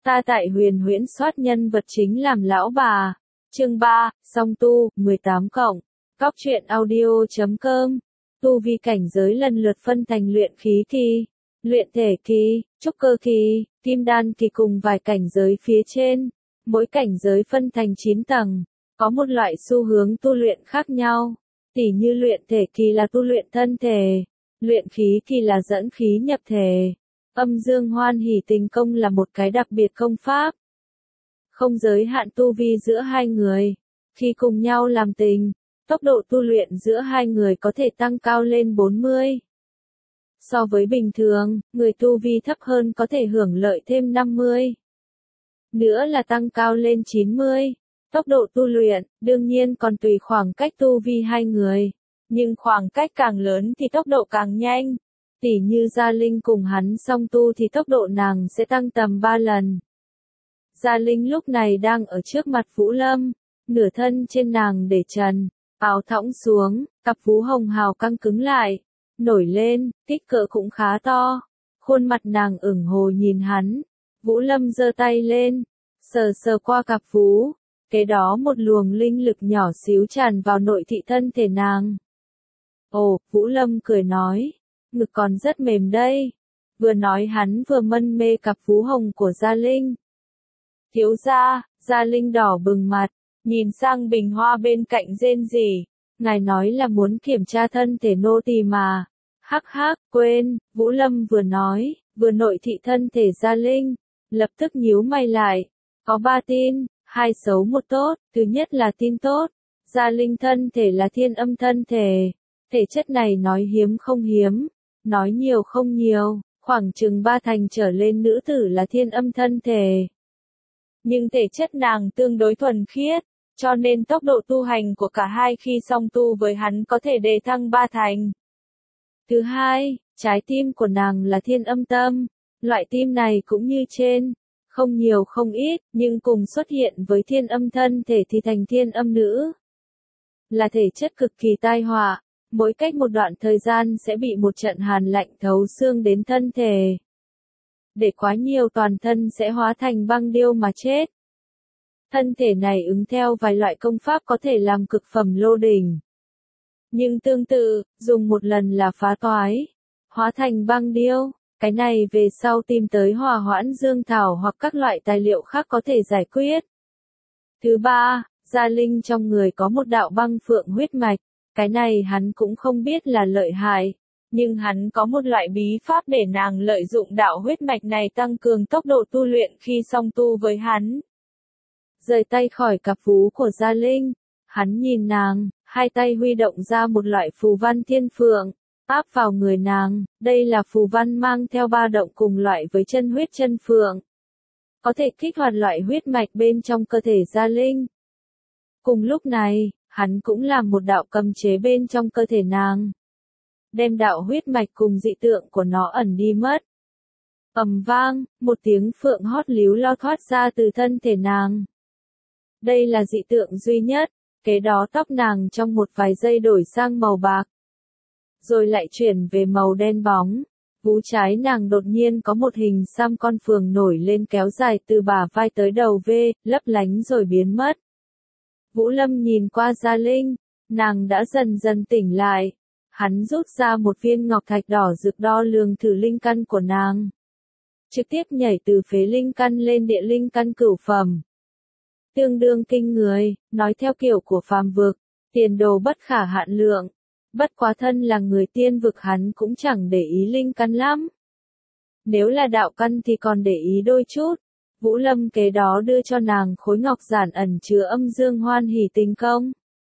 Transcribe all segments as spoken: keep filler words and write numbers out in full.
Ta tại huyền huyễn soát nhân vật chính làm lão bà. Chương ba, song tu, mười tám cộng. Cóc truyện audio chấm com. Tu vi cảnh giới lần lượt phân thành luyện khí kỳ, luyện thể kỳ, trúc cơ kỳ, kim đan kỳ cùng vài cảnh giới phía trên. Mỗi cảnh giới phân thành chín tầng, có một loại xu hướng tu luyện khác nhau. Tỉ như luyện thể kỳ là tu luyện thân thể, luyện khí kỳ là dẫn khí nhập thể. Âm dương hoan hỷ tình công là một cái đặc biệt công pháp. Không giới hạn tu vi giữa hai người. Khi cùng nhau làm tình, tốc độ tu luyện giữa hai người có thể tăng cao lên bốn mươi. So với bình thường, người tu vi thấp hơn có thể hưởng lợi thêm năm mươi. Nữa là tăng cao lên chín mươi. Tốc độ tu luyện, đương nhiên còn tùy khoảng cách tu vi hai người. Nhưng khoảng cách càng lớn thì tốc độ càng nhanh. Tỉ như Gia Linh cùng hắn song tu thì tốc độ nàng sẽ tăng tầm ba lần. Gia Linh lúc này đang ở trước mặt Vũ Lâm, nửa thân trên nàng để trần, áo thõng xuống, cặp vú hồng hào căng cứng lại, nổi lên, kích cỡ cũng khá to. Khuôn mặt nàng ửng hồ nhìn hắn, Vũ Lâm giơ tay lên, sờ sờ qua cặp vú, kế đó một luồng linh lực nhỏ xíu tràn vào nội thị thân thể nàng. Ồ, Vũ Lâm cười nói, ngực còn rất mềm đây. Vừa nói hắn vừa mân mê cặp vú hồng của Gia Linh. Thiếu gia, Gia Linh đỏ bừng mặt, nhìn sang bình hoa bên cạnh rên rỉ. Ngài nói là muốn kiểm tra thân thể nô tỳ mà. Hắc hắc, quên, Vũ Lâm vừa nói, vừa nội thị thân thể Gia Linh, lập tức nhíu mày lại. Có ba tin, hai xấu một tốt, thứ nhất là tin tốt. Gia Linh thân thể là thiên âm thân thể. Thể chất này nói hiếm không hiếm, nói nhiều không nhiều, khoảng chừng ba thành trở lên nữ tử là thiên âm thân thể. Nhưng thể chất nàng tương đối thuần khiết, cho nên tốc độ tu hành của cả hai khi song tu với hắn có thể đề thăng ba thành. Thứ hai, trái tim của nàng là thiên âm tâm, loại tim này cũng như trên, không nhiều không ít, nhưng cùng xuất hiện với thiên âm thân thể thì thành thiên âm nữ. Là thể chất cực kỳ tai họa, mỗi cách một đoạn thời gian sẽ bị một trận hàn lạnh thấu xương đến thân thể. Để quá nhiều toàn thân sẽ hóa thành băng điêu mà chết. Thân thể này ứng theo vài loại công pháp có thể làm cực phẩm lô đỉnh. Nhưng tương tự, dùng một lần là phá toái, hóa thành băng điêu. Cái này về sau tìm tới hòa hoãn dương thảo hoặc các loại tài liệu khác có thể giải quyết. Thứ ba, Gia Linh trong người có một đạo băng phượng huyết mạch. Cái này hắn cũng không biết là lợi hại, nhưng hắn có một loại bí pháp để nàng lợi dụng đạo huyết mạch này tăng cường tốc độ tu luyện khi song tu với hắn. Rời tay khỏi cặp vú của Gia Linh, hắn nhìn nàng, hai tay huy động ra một loại phù văn thiên phượng, áp vào người nàng, đây là phù văn mang theo ba động cùng loại với chân huyết chân phượng. Có thể kích hoạt loại huyết mạch bên trong cơ thể Gia Linh. Cùng lúc này, hắn cũng làm một đạo cấm chế bên trong cơ thể nàng. Đem đạo huyết mạch cùng dị tượng của nó ẩn đi mất. Ầm vang, một tiếng phượng hót líu lo thoát ra từ thân thể nàng. Đây là dị tượng duy nhất, kế đó tóc nàng trong một vài giây đổi sang màu bạc. Rồi lại chuyển về màu đen bóng. Vú trái nàng đột nhiên có một hình xăm con phượng nổi lên kéo dài từ bả vai tới đầu V, lấp lánh rồi biến mất. Vũ Lâm nhìn qua Gia Linh, nàng đã dần dần tỉnh lại. Hắn rút ra một viên ngọc thạch đỏ rực đo lường thử linh căn của nàng. Trực tiếp nhảy từ phế linh căn lên địa linh căn cửu phẩm. Tương đương kinh người, nói theo kiểu của phàm vực, tiền đồ bất khả hạn lượng. Bất quá thân là người tiên vực hắn cũng chẳng để ý linh căn lắm. Nếu là đạo căn thì còn để ý đôi chút. Vũ Lâm kế đó đưa cho nàng khối ngọc giản ẩn chứa âm dương hoan hỷ tình công.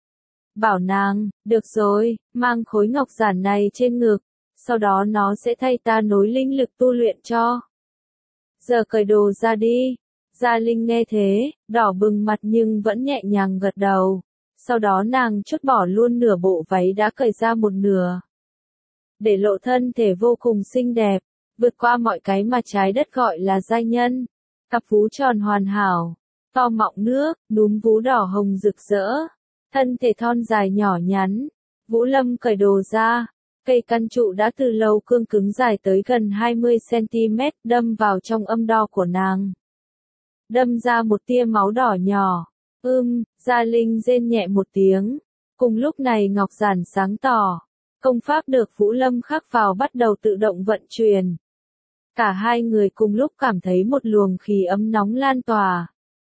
Bảo nàng, được rồi, mang khối ngọc giản này trên ngực, sau đó nó sẽ thay ta nối linh lực tu luyện cho. Giờ cởi đồ ra đi. Gia Linh nghe thế, đỏ bừng mặt nhưng vẫn nhẹ nhàng gật đầu. Sau đó nàng chốt bỏ luôn nửa bộ váy đã cởi ra một nửa. Để lộ thân thể vô cùng xinh đẹp, vượt qua mọi cái mà trái đất gọi là giai nhân. Cặp vú tròn hoàn hảo, to mọng nước, núm vú đỏ hồng rực rỡ, thân thể thon dài nhỏ nhắn. Vũ Lâm cởi đồ ra, cây căn trụ đã từ lâu cương cứng dài tới gần hai mươi xăng ti mét đâm vào trong âm đo của nàng. đâm ra một tia máu đỏ nhỏ. Ưm, Gia Linh rên nhẹ một tiếng. Cùng lúc này ngọc giản sáng tỏ. Công pháp được Vũ Lâm khắc vào bắt đầu tự động vận chuyển. Cả hai người cùng lúc cảm thấy một luồng khí ấm nóng lan tỏa.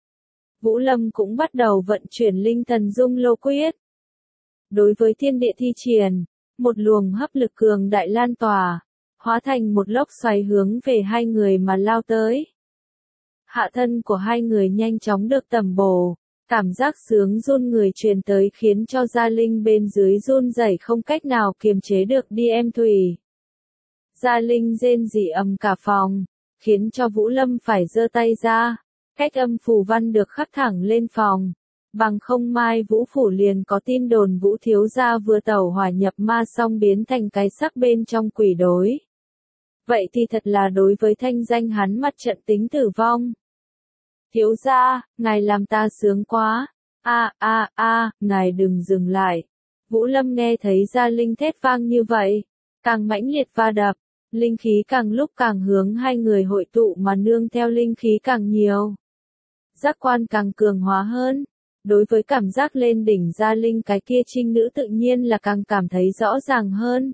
Vũ Lâm cũng bắt đầu vận chuyển linh thần dung lô quyết. Đối với thiên địa thi triển, một luồng hấp lực cường đại lan tỏa, hóa thành một lốc xoáy hướng về hai người mà lao tới. Hạ thân của hai người nhanh chóng được tẩm bổ, cảm giác sướng run người truyền tới khiến cho Gia Linh bên dưới run rẩy không cách nào kiềm chế được đi em Thủy. Gia Linh rên rỉ ầm cả phòng, khiến cho Vũ Lâm phải giơ tay ra, cách âm phù văn được khắc thẳng lên phòng. Bằng không mai Vũ Phủ liền có tin đồn Vũ thiếu gia vừa tẩu hỏa nhập ma xong biến thành cái xác bên trong quỷ đối. Vậy thì thật là đối với thanh danh hắn mặt trận tính tử vong. Thiếu gia, ngài làm ta sướng quá. A a a, ngài đừng dừng lại. Vũ Lâm nghe thấy Gia Linh thét vang như vậy, càng mãnh liệt va đập, linh khí càng lúc càng hướng hai người hội tụ mà nương theo linh khí càng nhiều. Giác quan càng cường hóa hơn. Đối với cảm giác lên đỉnh Gia Linh cái kia trinh nữ tự nhiên là càng cảm thấy rõ ràng hơn.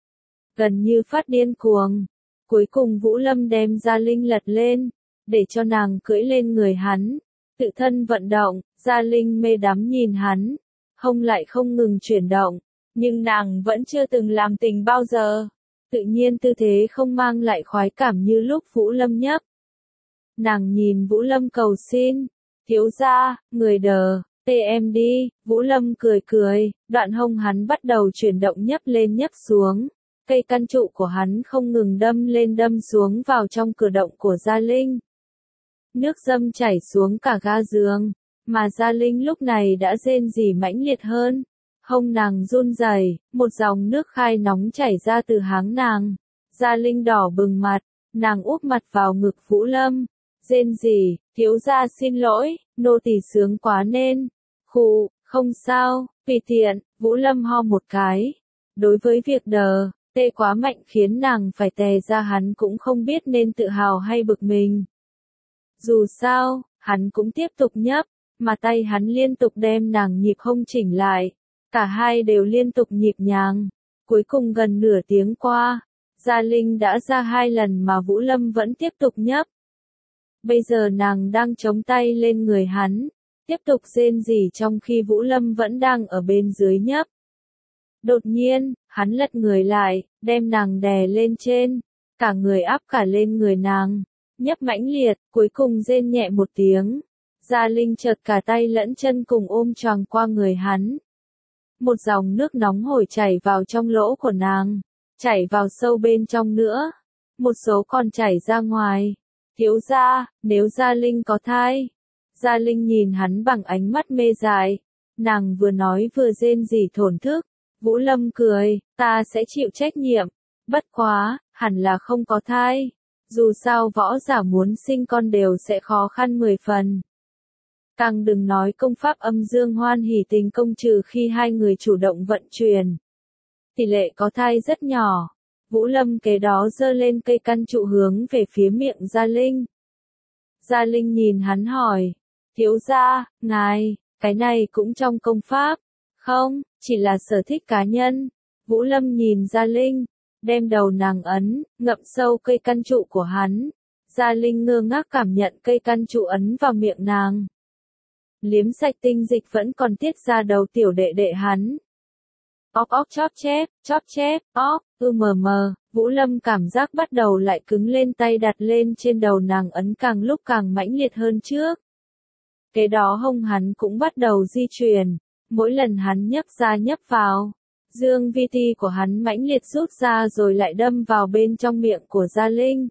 Gần như phát điên cuồng. Cuối cùng Vũ Lâm đem Gia Linh lật lên, để cho nàng cưỡi lên người hắn. Tự thân vận động, Gia Linh mê đắm nhìn hắn. Hông lại không ngừng chuyển động. Nhưng nàng vẫn chưa từng làm tình bao giờ. Tự nhiên tư thế không mang lại khoái cảm như lúc Vũ Lâm nhấp. Nàng nhìn Vũ Lâm cầu xin. Thiếu gia, người đờ, tê em đi, Vũ Lâm cười cười, đoạn hông hắn bắt đầu chuyển động nhấp lên nhấp xuống. Cây căn trụ của hắn không ngừng đâm lên đâm xuống vào trong cửa động của Gia Linh. Nước dâm chảy xuống cả ga giường, mà Gia Linh lúc này đã rên rỉ mãnh liệt hơn. Hông nàng run rẩy, một dòng nước khai nóng chảy ra từ háng nàng. Gia Linh đỏ bừng mặt, nàng úp mặt vào ngực Vũ Lâm. Rên rỉ, thiếu gia xin lỗi, nô tỳ sướng quá nên. Khụ, không sao, tùy tiện, Vũ Lâm ho một cái. Đối với việc đờ, tê quá mạnh khiến nàng phải tè ra hắn cũng không biết nên tự hào hay bực mình. Dù sao, hắn cũng tiếp tục nhấp, mà tay hắn liên tục đem nàng nhịp hông chỉnh lại. Cả hai đều liên tục nhịp nhàng. Cuối cùng gần nửa tiếng qua, Gia Linh đã ra hai lần mà Vũ Lâm vẫn tiếp tục nhấp. Bây giờ nàng đang chống tay lên người hắn, tiếp tục rên rỉ trong khi Vũ Lâm vẫn đang ở bên dưới nhấp. Đột nhiên, hắn lật người lại, đem nàng đè lên trên, cả người áp cả lên người nàng, nhấp mãnh liệt, cuối cùng rên nhẹ một tiếng. Gia Linh chợt cả tay lẫn chân cùng ôm choàng qua người hắn. Một dòng nước nóng hổi chảy vào trong lỗ của nàng, chảy vào sâu bên trong nữa, một số còn chảy ra ngoài. Thiếu gia, nếu Gia Linh có thai. Gia Linh nhìn hắn bằng ánh mắt mê dại. Nàng vừa nói vừa rên rỉ thổn thức. Vũ Lâm cười, ta sẽ chịu trách nhiệm. Bất quá, hẳn là không có thai. Dù sao võ giả muốn sinh con đều sẽ khó khăn mười phần. Càng đừng nói công pháp âm dương hoan hỷ tình công trừ khi hai người chủ động vận chuyển. Tỷ lệ có thai rất nhỏ. Vũ Lâm kế đó giơ lên cây căn trụ hướng về phía miệng Gia Linh. Gia Linh nhìn hắn hỏi, thiếu gia, ngài, cái này cũng trong công pháp, không, chỉ là sở thích cá nhân. Vũ Lâm nhìn Gia Linh, đem đầu nàng ấn, ngậm sâu cây căn trụ của hắn. Gia Linh ngơ ngác cảm nhận cây căn trụ ấn vào miệng nàng. Liếm sạch tinh dịch vẫn còn tiết ra đầu tiểu đệ đệ hắn. Óc óc chóp chép, chóp chép, óc, ư mờ mờ, Vũ Lâm cảm giác bắt đầu lại cứng lên, tay đặt lên trên đầu nàng ấn càng lúc càng mãnh liệt hơn trước. Kế đó hông hắn cũng bắt đầu di chuyển, mỗi lần hắn nhấp ra nhấp vào, dương vi ti của hắn mãnh liệt rút ra rồi lại đâm vào bên trong miệng của Gia Linh.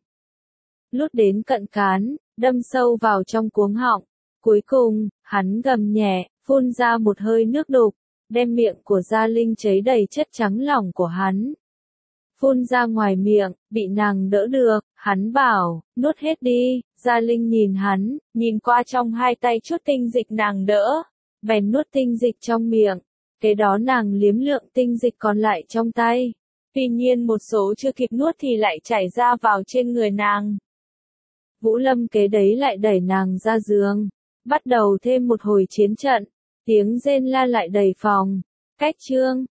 Lút đến cận cán, đâm sâu vào trong cuống họng, cuối cùng, hắn gầm nhẹ, phun ra một hơi nước đục. Đem miệng của Gia Linh cháy đầy chất trắng lỏng của hắn. Phun ra ngoài miệng, bị nàng đỡ được, hắn bảo, nuốt hết đi. Gia Linh nhìn hắn, nhìn qua trong hai tay chút tinh dịch nàng đỡ, bèn nuốt tinh dịch trong miệng. Kế đó nàng liếm lượng tinh dịch còn lại trong tay. Tuy nhiên một số chưa kịp nuốt thì lại chảy ra vào trên người nàng. Vũ Lâm kế đấy lại đẩy nàng ra giường. Bắt đầu thêm một hồi chiến trận. Tiếng rên la lại đầy phòng. Cách chương